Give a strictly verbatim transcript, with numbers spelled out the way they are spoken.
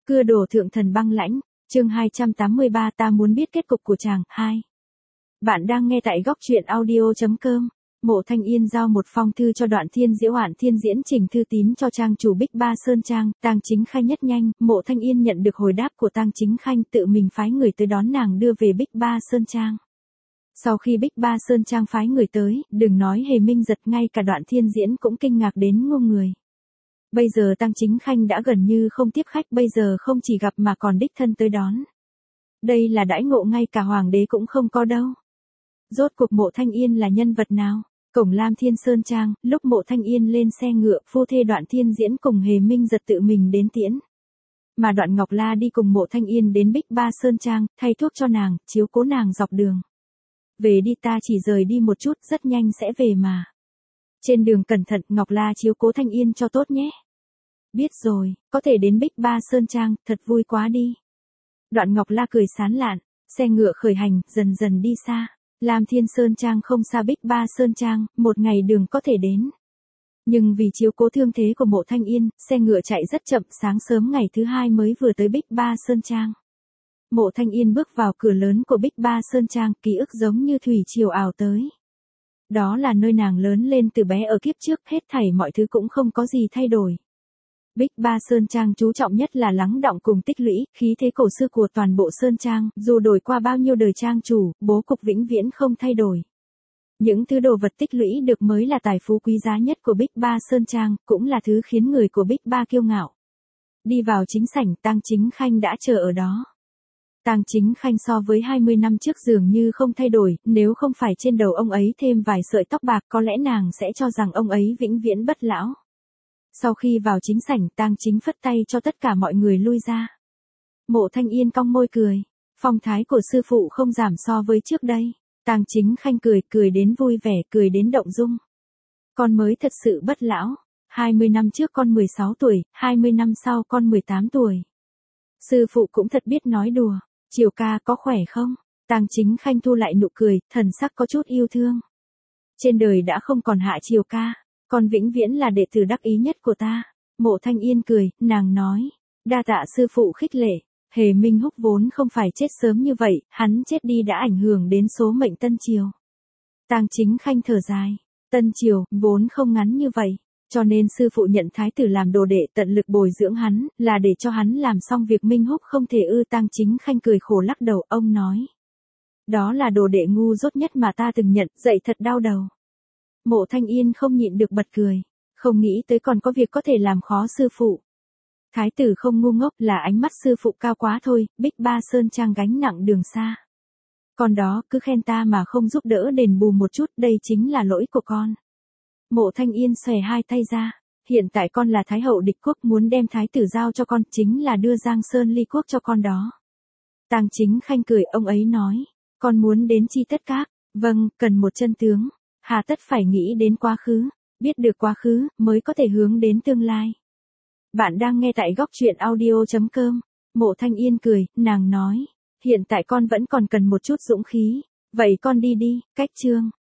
Cưa đổ thượng thần băng lãnh, chương hai trăm tám mươi ba ta muốn biết kết cục của chàng, hai. Bạn đang nghe tại góc truyện audio.com. Mộ Thanh Yên giao một phong thư cho Đoạn Thiên Diễu Hoạn Thiên diễn trình thư tín cho trang chủ Bích Ba Sơn Trang, Tang Chính Khanh nhất nhanh, Mộ Thanh Yên nhận được hồi đáp của Tang Chính Khanh tự mình phái người tới đón nàng đưa về Bích Ba Sơn Trang. Sau khi Bích Ba Sơn Trang phái người tới, đừng nói Hề Minh Giật, ngay cả Đoạn Thiên Diễn cũng kinh ngạc đến ngô người. Bây giờ Tang Chính Khanh đã gần như không tiếp khách, bây giờ không chỉ gặp mà còn đích thân tới đón. Đây là đãi ngộ ngay cả hoàng đế cũng không có đâu. Rốt cuộc Mộ Thanh Yên là nhân vật nào? Cổng Lam Thiên Sơn Trang, lúc Mộ Thanh Yên lên xe ngựa, phu thê Đoạn Thiên Diễn cùng Hề Minh Giật tự mình đến tiễn. Mà Đoạn Ngọc La đi cùng Mộ Thanh Yên đến Bích Ba Sơn Trang, thay thuốc cho nàng, chiếu cố nàng dọc đường. Về đi, ta chỉ rời đi một chút, rất nhanh sẽ về mà. Trên đường cẩn thận, Ngọc La chiếu cố Thanh Yên cho tốt nhé. Biết rồi, có thể đến Bích Ba Sơn Trang, thật vui quá đi. Đoạn Ngọc La cười sán lạn, xe ngựa khởi hành, dần dần đi xa. Lam Thiên Sơn Trang không xa Bích Ba Sơn Trang, một ngày đường có thể đến. Nhưng vì chiếu cố thương thế của Mộ Thanh Yên, xe ngựa chạy rất chậm, sáng sớm ngày thứ hai mới vừa tới Bích Ba Sơn Trang. Mộ Thanh Yên bước vào cửa lớn của Bích Ba Sơn Trang, ký ức giống như thủy triều ảo tới. Đó là nơi nàng lớn lên từ bé ở kiếp trước, hết thảy mọi thứ cũng không có gì thay đổi. Bích Ba Sơn Trang chú trọng nhất là lắng đọng cùng tích lũy, khí thế cổ xưa của toàn bộ Sơn Trang, dù đổi qua bao nhiêu đời trang chủ, bố cục vĩnh viễn không thay đổi. Những thứ đồ vật tích lũy được mới là tài phú quý giá nhất của Bích Ba Sơn Trang, cũng là thứ khiến người của Bích Ba kiêu ngạo. Đi vào chính sảnh, Tang Chính Khanh đã chờ ở đó. Tang Chính Khanh so với hai mươi năm trước dường như không thay đổi, nếu không phải trên đầu ông ấy thêm vài sợi tóc bạc có lẽ nàng sẽ cho rằng ông ấy vĩnh viễn bất lão. Sau khi vào chính sảnh, Tang Chính phất tay cho tất cả mọi người lui ra. Mộ Thanh Yên cong môi cười, phong thái của sư phụ không giảm so với trước đây. Tang Chính Khanh cười, cười đến vui vẻ, cười đến động dung. Con mới thật sự bất lão, hai mươi năm trước con mười sáu tuổi, hai mươi năm sau con mười tám tuổi. Sư phụ cũng thật biết nói đùa. Triều ca có khỏe không? Tang Chính Khanh thu lại nụ cười, thần sắc có chút yêu thương. Trên đời đã không còn Hạ Triều ca, con vĩnh viễn là đệ tử đắc ý nhất của ta. Mộ Thanh Yên cười, nàng nói, đa tạ sư phụ khích lệ. Hề Minh Húc vốn không phải chết sớm như vậy, hắn chết đi đã ảnh hưởng đến số mệnh Tân Triều. Tang Chính Khanh thở dài, Tân Triều vốn không ngắn như vậy. Cho nên sư phụ nhận thái tử làm đồ đệ, tận lực bồi dưỡng hắn, là để cho hắn làm xong việc Minh Húc không thể ư. Tang Chính Khanh cười khổ lắc đầu, ông nói. Đó là đồ đệ ngu dốt nhất mà ta từng nhận, dạy thật đau đầu. Mộ Thanh Yên không nhịn được bật cười, không nghĩ tới còn có việc có thể làm khó sư phụ. Thái tử không ngu ngốc, là ánh mắt sư phụ cao quá thôi, Bích Ba Sơn Trang gánh nặng đường xa. Còn đó, cứ khen ta mà không giúp đỡ đền bù một chút, đây chính là lỗi của con. Mộ Thanh Yên xòe hai tay ra, hiện tại con là Thái hậu địch quốc, muốn đem thái tử giao cho con, chính là đưa Giang Sơn ly quốc cho con đó. Tang Chính Khanh cười, ông ấy nói, con muốn đến chi tất các, vâng, cần một chân tướng, hà tất phải nghĩ đến quá khứ, biết được quá khứ, mới có thể hướng đến tương lai. Bạn đang nghe tại góc truyện audio.com, Mộ Thanh Yên cười, nàng nói, hiện tại con vẫn còn cần một chút dũng khí, vậy con đi đi, cách chương.